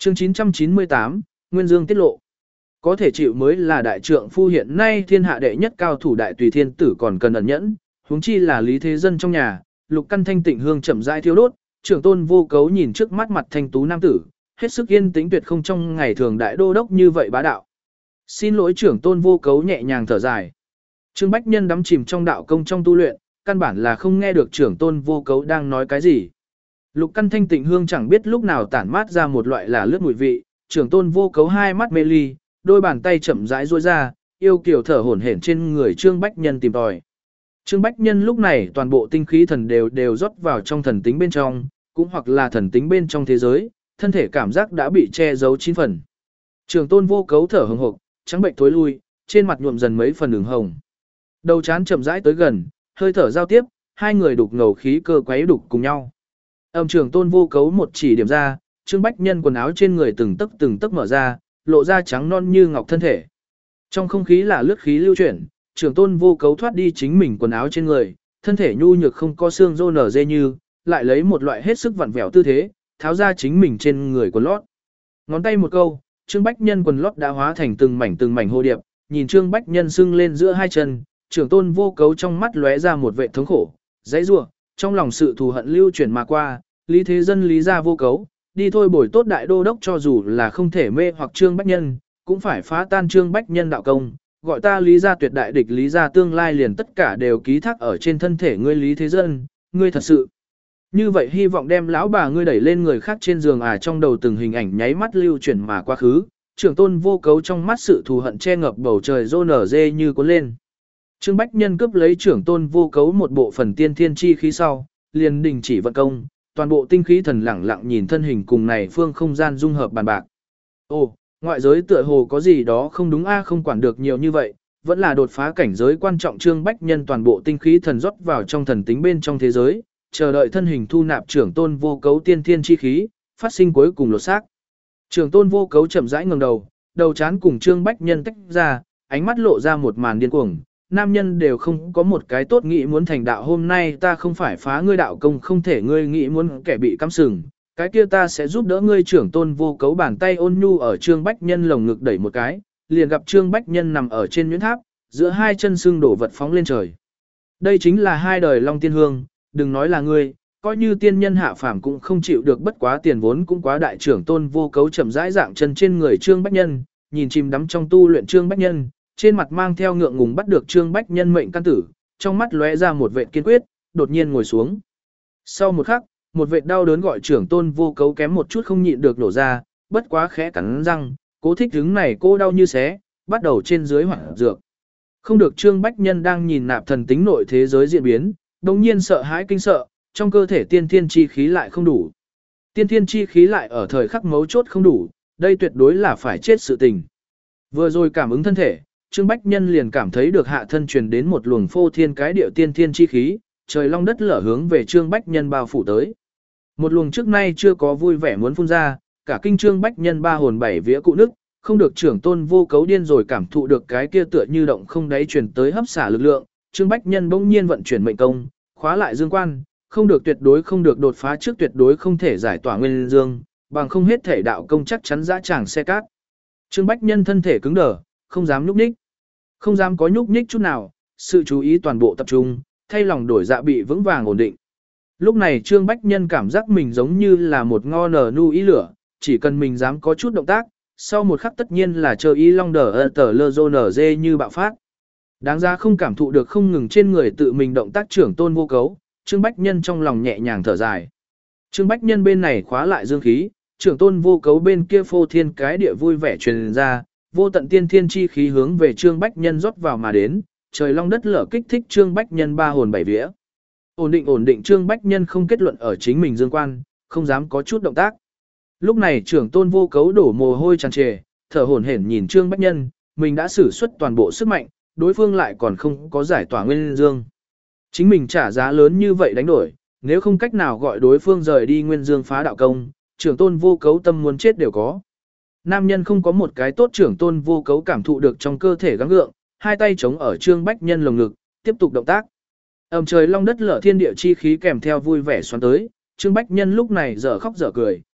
Chương 998, Nguyên Dương tiết lộ. Có thể chịu mới là đại trượng phu hiện nay thiên hạ đệ nhất cao thủ đại tùy thiên tử còn cần ẩn nhẫn, huống chi là Lý Thế Dân trong nhà, lục căn thanh tịnh hương chậm rãi thiêu đốt, trưởng tôn vô cấu nhìn trước mắt mặt thanh tú nam tử, hết sức yên tĩnh tuyệt không trong ngày thường đại đô đốc như vậy bá đạo. Xin lỗi trưởng tôn vô cấu nhẹ nhàng thở dài. Trương Bách Nhân đắm chìm trong đạo công trong tu luyện, căn bản là không nghe được trưởng tôn vô cấu đang nói cái gì. Lục căn thanh tịnh hương chẳng biết lúc nào tản mát ra một loại là lướt mùi vị, trưởng tôn vô cấu hai mắt mê ly, đôi bàn tay chậm rãi duỗi ra, yêu kiều thở hổn hển trên người Trương Bách Nhân tìm tòi. Trương Bách Nhân lúc này toàn bộ tinh khí thần đều rót vào trong thần tính bên trong, cũng hoặc là thần tính bên trong thế giới, thân thể cảm giác đã bị che giấu 9 phần. Trưởng tôn vô cấu thở hừng hực, trắng bệnh thối lui, trên mặt nhuộm dần mấy phần đường hồng. Đầu trán chậm rãi tới gần, hơi thở giao tiếp, hai người đục ngầu khí cơ quấy đục cùng nhau. Trưởng tôn vô cấu một chỉ điểm ra, Trương Bách Nhân quần áo trên người từng tấc mở ra, lộ ra trắng non như ngọc thân thể. Trong không khí là lướt khí lưu chuyển, trưởng tôn vô cấu thoát đi chính mình quần áo trên người, thân thể nhu nhược không có xương rô nở dê như, lại lấy một loại hết sức vặn vẹo tư thế, tháo ra chính mình trên người quần lót. Ngón tay một câu, Trương Bách Nhân quần lót đã hóa thành từng mảnh hồ điệp, nhìn Trương Bách Nhân sưng lên giữa hai chân, trưởng tôn vô cấu trong mắt lóe ra một vẻ thống khổ, dãy rủa, trong lòng sự thù hận lưu chuyển mà qua, Lý Thế Dân lý ra vô cấu, đi thôi bồi tốt đại đô đốc cho dù là không thể mê hoặc Trương Bách Nhân, cũng phải phá tan Trương Bách Nhân đạo công, gọi ta lý ra tuyệt đại địch lý ra tương lai liền tất cả đều ký thác ở trên thân thể ngươi Lý Thế Dân, ngươi thật sự. Như vậy hy vọng đem lão bà ngươi đẩy lên người khác trên giường trong đầu từng hình ảnh nháy mắt lưu chuyển mà quá khứ, trưởng tôn vô cấu trong mắt sự thù hận che ngập bầu trời rô nở dê như cuốn lên. Trương Bách Nhân cướp lấy trưởng tôn vô cấu một bộ phần tiên thiên chi khí sau, liền đình chỉ vận công, toàn bộ tinh khí thần lẳng lặng nhìn thân hình cùng này phương không gian dung hợp bàn bạc. Ồ, ngoại giới tựa hồ có gì đó không đúng không quản được nhiều như vậy, vẫn là đột phá cảnh giới quan trọng. Trương Bách Nhân toàn bộ tinh khí thần rót vào trong thần tính bên trong thế giới, chờ đợi thân hình thu nạp trưởng tôn vô cấu tiên thiên chi khí, phát sinh cuối cùng lột xác. Trưởng tôn vô cấu chậm rãi ngẩng đầu, đầu trán cùng Trương Bách Nhân tách ra, ánh mắt lộ ra một màn điên cuồng. Nam nhân đều không có một cái tốt nghĩ muốn thành đạo, hôm nay ta không phải phá ngươi đạo công, không thể ngươi nghĩ muốn kẻ bị cắm sừng, cái kia ta sẽ giúp đỡ ngươi. Trưởng tôn vô cấu bàn tay ôn nhu ở Trương Bách Nhân lồng ngực đẩy một cái, liền gặp Trương Bách Nhân nằm ở trên nhuyễn tháp, giữa hai chân xương đổ vật phóng lên trời. Đây chính là hai đời Long Tiên Hương, đừng nói là ngươi, coi như tiên nhân hạ phàm cũng không chịu được, bất quá tiền vốn cũng quá đại. Trưởng tôn vô cấu chậm rãi dạng chân trên người Trương Bách Nhân, nhìn chìm đắm trong tu luyện Trương Bách Nhân, trên mặt mang theo ngượng ngùng bắt được Trương Bách Nhân mệnh căn tử, trong mắt lóe ra một vệt kiên quyết, đột nhiên ngồi xuống. Sau một khắc, một vệt đau đớn gọi trưởng tôn vô cấu kém một chút không nhịn được nổ ra, bất quá khẽ cắn răng, cố thích hứng này cô đau như xé, bắt đầu trên dưới hoảng dược. Không được. Trương Bách Nhân đang nhìn nạp thần tính nội thế giới diễn biến, đồng nhiên sợ hãi kinh sợ, trong cơ thể tiên thiên chi khí lại không đủ. Tiên thiên chi khí lại ở thời khắc mấu chốt không đủ, đây tuyệt đối là phải chết sự tình. Vừa rồi cảm ứng thân thể, Trương Bách Nhân liền cảm thấy được hạ thân truyền đến một luồng phô thiên cái điệu tiên thiên chi khí, trời long đất lở hướng về Trương Bách Nhân bao phủ tới. Một luồng trước nay chưa có vui vẻ muốn phun ra, cả kinh Trương Bách Nhân ba hồn bảy vía cụ nức, không được. Trưởng tôn vô cấu điên rồi cảm thụ được cái kia tựa như động không đáy truyền tới hấp xả lực lượng, Trương Bách Nhân bỗng nhiên vận chuyển mệnh công, khóa lại dương quan, không được, tuyệt đối không được đột phá trước, tuyệt đối không thể giải tỏa nguyên dương, bằng không hết thể đạo công chắc chắn dã tràng xe cát. Trương Bách Nhân thân thể cứng đờ, không dám nhúc nhích. Không dám có nhúc nhích chút nào, sự chú ý toàn bộ tập trung, thay lòng đổi dạ bị vững vàng ổn định. Lúc này Trương Bách Nhân cảm giác mình giống như là một ngò nở nu ý lửa, chỉ cần mình dám có chút động tác, sau một khắc tất nhiên là chờ ý long đờ tờ lơ rô nở dê như bạo phát. Đáng ra không cảm thụ được không ngừng trên người tự mình động tác trưởng tôn vô cấu, Trương Bách Nhân trong lòng nhẹ nhàng thở dài. Trương Bách Nhân bên này khóa lại dương khí, trưởng tôn vô cấu bên kia phô thiên cái địa vui vẻ truyền ra, vô tận tiên thiên chi khí hướng về Trương Bách Nhân rót vào mà đến, trời long đất lở kích thích Trương Bách Nhân ba hồn bảy vía. Ổn định. Trương Bách Nhân không kết luận ở chính mình dương quan, không dám có chút động tác. Lúc này trưởng tôn vô cấu đổ mồ hôi tràn trề, thở hổn hển nhìn Trương Bách Nhân, mình đã sử xuất toàn bộ sức mạnh, đối phương lại còn không có giải tỏa nguyên dương. Chính mình trả giá lớn như vậy đánh đổi, nếu không cách nào gọi đối phương rời đi nguyên dương phá đạo công, trưởng tôn vô cấu tâm muốn chết đều có. Nam nhân không có một cái tốt, trưởng tôn vô cấu cảm thụ được trong cơ thể gắng gượng, hai tay chống ở Trương Bách Nhân lồng ngực, tiếp tục động tác. Trời long đất lở thiên địa chi khí kèm theo vui vẻ xoắn tới, Trương Bách Nhân lúc này dở khóc dở cười,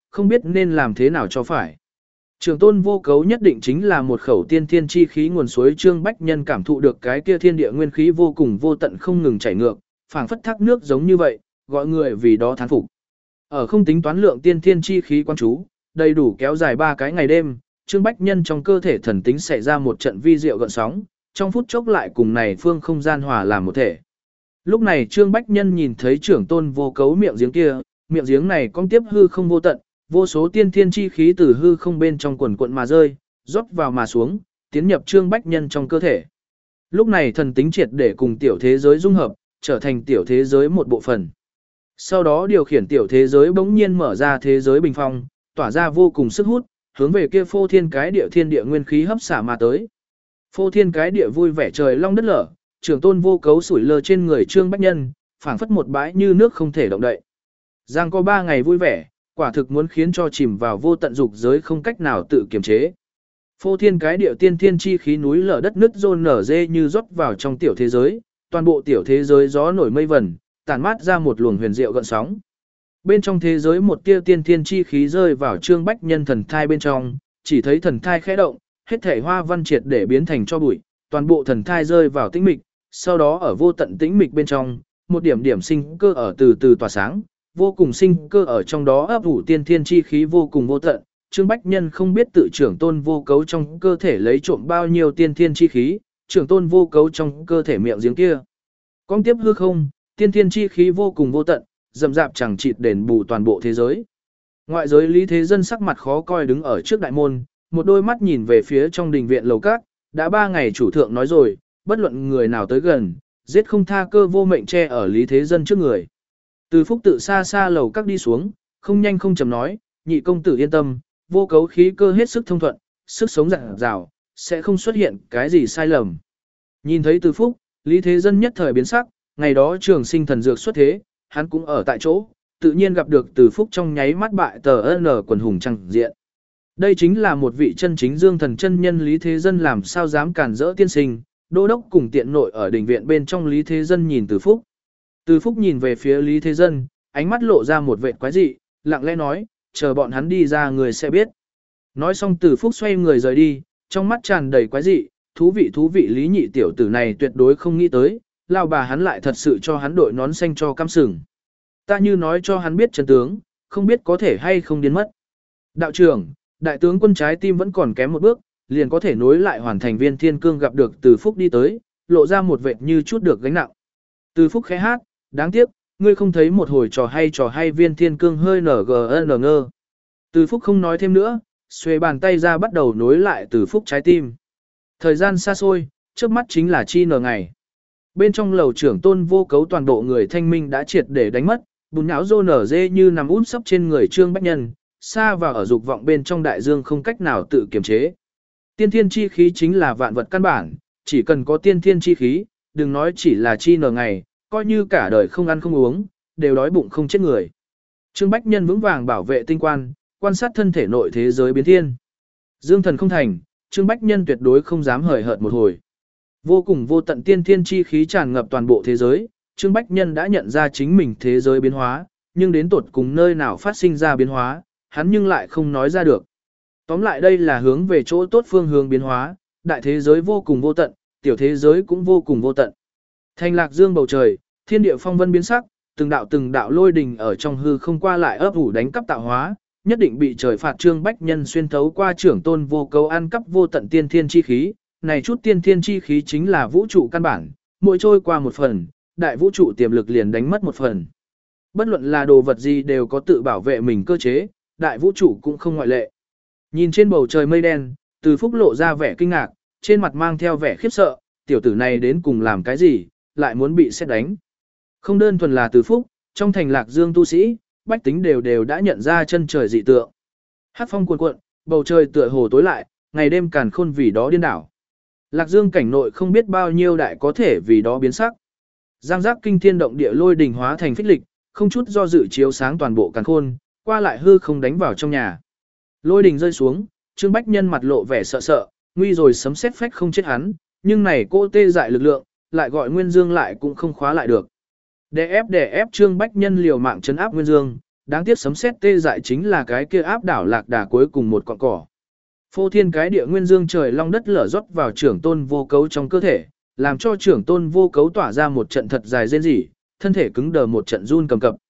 không biết nên làm thế nào cho phải. Trường tôn vô cấu nhất định chính là một khẩu tiên thiên chi khí nguồn suối. Trương Bách Nhân cảm thụ được cái kia thiên địa nguyên khí vô cùng vô tận không ngừng chảy ngược, phảng phất thác nước giống như vậy, gọi người vì đó thán phục. Ở không tính toán lượng tiên thiên chi khí quan chú, đầy đủ kéo dài 3 cái ngày đêm, Trương Bách Nhân trong cơ thể thần tính xảy ra một trận vi diệu gợn sóng, trong phút chốc lại cùng này phương không gian hòa làm một thể. Lúc này Trương Bách Nhân nhìn thấy trưởng tôn vô cấu miệng giếng kia, miệng giếng này cong tiếp hư không vô tận, vô số tiên thiên chi khí từ hư không bên trong quần quận mà rơi, rót vào mà xuống, tiến nhập Trương Bách Nhân trong cơ thể. Lúc này thần tính triệt để cùng tiểu thế giới dung hợp, trở thành tiểu thế giới một bộ phận. Sau đó điều khiển tiểu thế giới bỗng nhiên mở ra thế giới bình phong, tỏa ra vô cùng sức hút, hướng về kia phô thiên cái địa thiên địa nguyên khí hấp xả mà tới. Phô thiên cái địa vui vẻ trời long đất lở, trưởng tôn vô cấu sủi lơ trên người Trương Bách Nhân, phảng phất một bãi như nước không thể động đậy. Giang có 3 ngày vui vẻ, quả thực muốn khiến cho chìm vào vô tận dục giới không cách nào tự kiềm chế. Phô thiên cái địa tiên thiên chi khí núi lở đất nứt rôn nở dê như rót vào trong tiểu thế giới, toàn bộ tiểu thế giới gió nổi mây vẩn, tản mát ra một luồng huyền diệu gợn sóng. Bên trong thế giới một tia tiên thiên chi khí rơi vào Trương Bách Nhân thần thai bên trong, chỉ thấy thần thai khẽ động, hết thể hoa văn triệt để biến thành cho bụi, toàn bộ thần thai rơi vào tĩnh mịch, sau đó ở vô tận tĩnh mịch bên trong, một điểm điểm sinh cơ ở từ từ tỏa sáng, vô cùng sinh cơ ở trong đó ấp ủ tiên thiên chi khí vô cùng vô tận. Trương Bách Nhân không biết tự trưởng tôn vô cấu trong cơ thể lấy trộm bao nhiêu tiên thiên chi khí, trưởng tôn vô cấu trong cơ thể miệng giếng kia. Con tiếp hư không, tiên thiên chi khí vô cùng vô tận, rậm rạp chẳng chịt đền bù toàn bộ thế giới. Ngoại giới Lý Thế Dân sắc mặt khó coi đứng ở trước đại môn, một đôi mắt nhìn về phía trong đình viện lầu các, đã 3 ngày chủ thượng nói rồi, bất luận người nào tới gần, giết không tha, cơ vô mệnh che ở Lý Thế Dân trước người. Từ Phúc tự xa xa lầu các đi xuống, không nhanh không chậm nói, nhị công tử yên tâm, vô cấu khí cơ hết sức thông thuận, sức sống rạng rào, sẽ không xuất hiện cái gì sai lầm. Nhìn thấy Từ Phúc, Lý Thế Dân nhất thời biến sắc, ngày đó trường sinh thần dược xuất thế, hắn cũng ở tại chỗ, tự nhiên gặp được Từ Phúc trong nháy mắt bại tờ N quần hùng chẳng diện. Đây chính là một vị chân chính dương thần chân nhân. Lý Thế Dân làm sao dám cản rỡ tiên sinh, đô đốc cùng tiện nội ở đình viện bên trong. Lý Thế Dân nhìn Từ Phúc. Từ Phúc nhìn về phía Lý Thế Dân, ánh mắt lộ ra một vệt quái dị, lặng lẽ nói, chờ bọn hắn đi ra người sẽ biết. Nói xong Từ Phúc xoay người rời đi, trong mắt tràn đầy quái dị, thú vị Lý nhị tiểu tử này tuyệt đối không nghĩ tới, lao bà hắn lại thật sự cho hắn đội nón xanh cho cam sừng. Ta như nói cho hắn biết chân tướng, không biết có thể hay không điên mất. Đạo trưởng, đại tướng quân trái tim vẫn còn kém một bước, liền có thể nối lại hoàn thành Viên Thiên Cương. Gặp được Từ Phúc đi tới, lộ ra một vệt như chút được gánh nặng. Từ Phúc khẽ hát, đáng tiếc, ngươi không thấy một hồi trò hay. Viên Thiên Cương hơi ngơ. Từ Phúc không nói thêm nữa, xuề bàn tay ra bắt đầu nối lại Từ Phúc trái tim. Thời gian xa xôi, trước mắt chính là chi nở ngày. Bên trong lầu trưởng tôn vô cấu toàn bộ người thanh minh đã triệt để đánh mất, bùn nhão rô nở dê như nằm út sấp trên người Trương Bách Nhân, xa vào ở dục vọng bên trong đại dương không cách nào tự kiềm chế. Tiên thiên chi khí chính là vạn vật căn bản, chỉ cần có tiên thiên chi khí, đừng nói chỉ là chi nở ngày, coi như cả đời không ăn không uống, đều đói bụng không chết người. Trương Bách Nhân vững vàng bảo vệ tinh quan, quan sát thân thể nội thế giới biến thiên. Dương thần không thành, Trương Bách Nhân tuyệt đối không dám hời hợt một hồi. Vô cùng vô tận tiên thiên chi khí tràn ngập toàn bộ thế giới, Trương Bách Nhân đã nhận ra chính mình thế giới biến hóa, nhưng đến tột cùng nơi nào phát sinh ra biến hóa, hắn nhưng lại không nói ra được. Tóm lại đây là hướng về chỗ tốt phương hướng biến hóa, đại thế giới vô cùng vô tận, tiểu thế giới cũng vô cùng vô tận. Thành Lạc Dương bầu trời, thiên địa phong vân biến sắc, từng đạo lôi đình ở trong hư không qua lại ấp ủ đánh cắp tạo hóa, nhất định bị trời phạt. Trương Bách Nhân xuyên thấu qua trưởng tôn vô cấu ăn cắp vô tận tiên thiên chi khí, này chút tiên thiên chi khí chính là vũ trụ căn bản, mỗi trôi qua một phần, đại vũ trụ tiềm lực liền đánh mất một phần. Bất luận là đồ vật gì đều có tự bảo vệ mình cơ chế, đại vũ trụ cũng không ngoại lệ. Nhìn trên bầu trời mây đen, Từ Phúc lộ ra vẻ kinh ngạc, trên mặt mang theo vẻ khiếp sợ, tiểu tử này đến cùng làm cái gì, lại muốn bị xét đánh. Không đơn thuần là Từ Phúc, trong thành Lạc Dương tu sĩ, bách tính đều đã nhận ra chân trời dị tượng. Hát phong cuồn cuộn, bầu trời tựa hồ tối lại, ngày đêm càn khôn vì đó điên đảo. Lạc Dương cảnh nội không biết bao nhiêu đại có thể vì đó biến sắc. Giang giác kinh thiên động địa lôi đình hóa thành phích lịch, không chút do dự chiếu sáng toàn bộ càn khôn, qua lại hư không đánh vào trong nhà. Lôi đình rơi xuống, Trương Bách Nhân mặt lộ vẻ sợ sợ, nguy rồi sấm sét phách không chết hắn, nhưng này cô tê dại lực lượng, lại gọi Nguyên Dương lại cũng không khóa lại được. Đè ép Trương Bách Nhân liều mạng trấn áp Nguyên Dương, Đáng tiếc sấm sét tê dại chính là cái kia áp đảo lạc đà cuối cùng một cọng cỏ. Phô thiên cái địa nguyên dương trời long đất lở rót vào trưởng tôn vô cấu trong cơ thể, làm cho trưởng tôn vô cấu tỏa ra một trận thật dài rên rỉ, thân thể cứng đờ một trận run cầm cập.